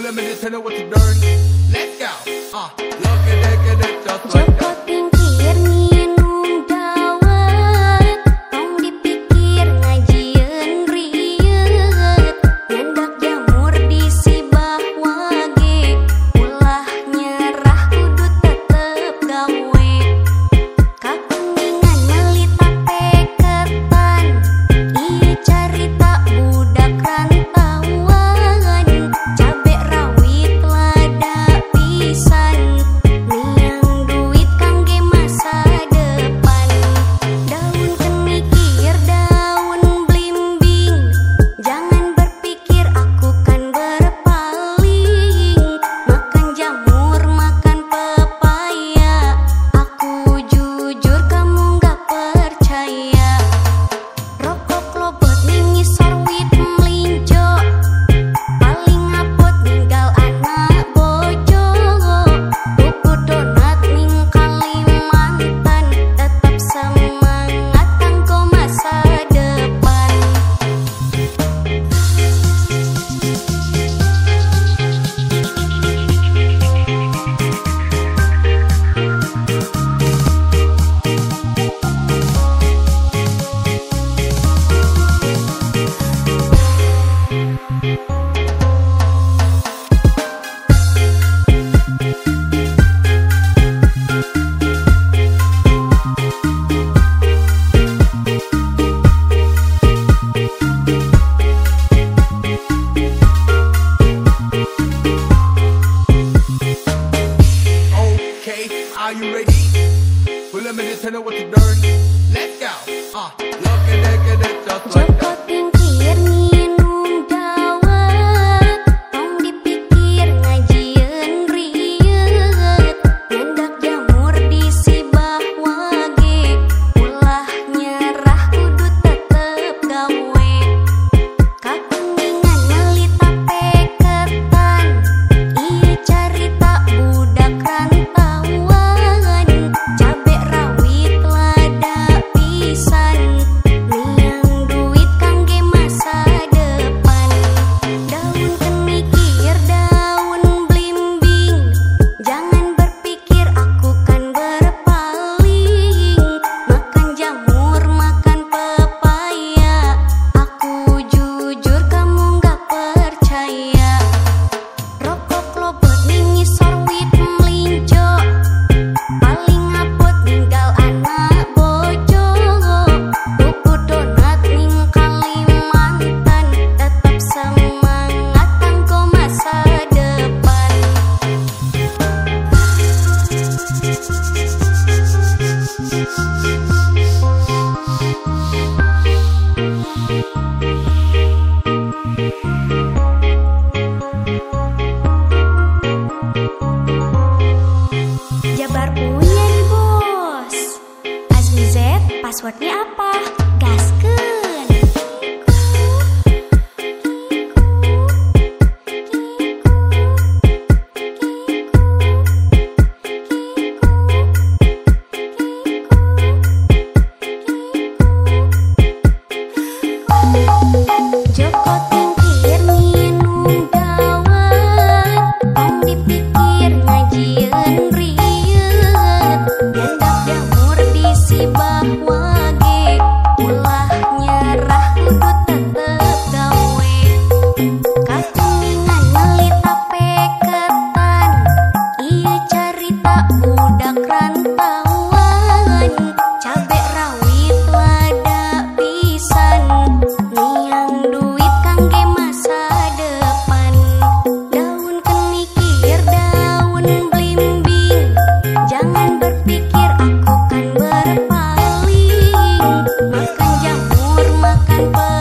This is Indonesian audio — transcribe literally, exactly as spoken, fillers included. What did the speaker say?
Pull a minute, tell her what you learn. Let's go. Uh, look at that, get it just like that. Are you ready? Pull a minute, tell her what you learn. Let's go. Uh, look at that, get it just like that. Jabar punya nih bos. Azmi Z, passwordnya apa? Gaskeun. Joko tingkir minum dawet, tong dipikir ngajieun rieuh. Nyandak jamur di sibah wage, ulah nyerah kudu tetep gawe. Kakuningan meuli tape ketan, ieu carita budak rantauan. Cabe rawit lada pisan, niang duit kangge masa depan. Daun kenikir, daun blimbing, jangan berpikir aku kan berpaling. Makan jamur, makan pe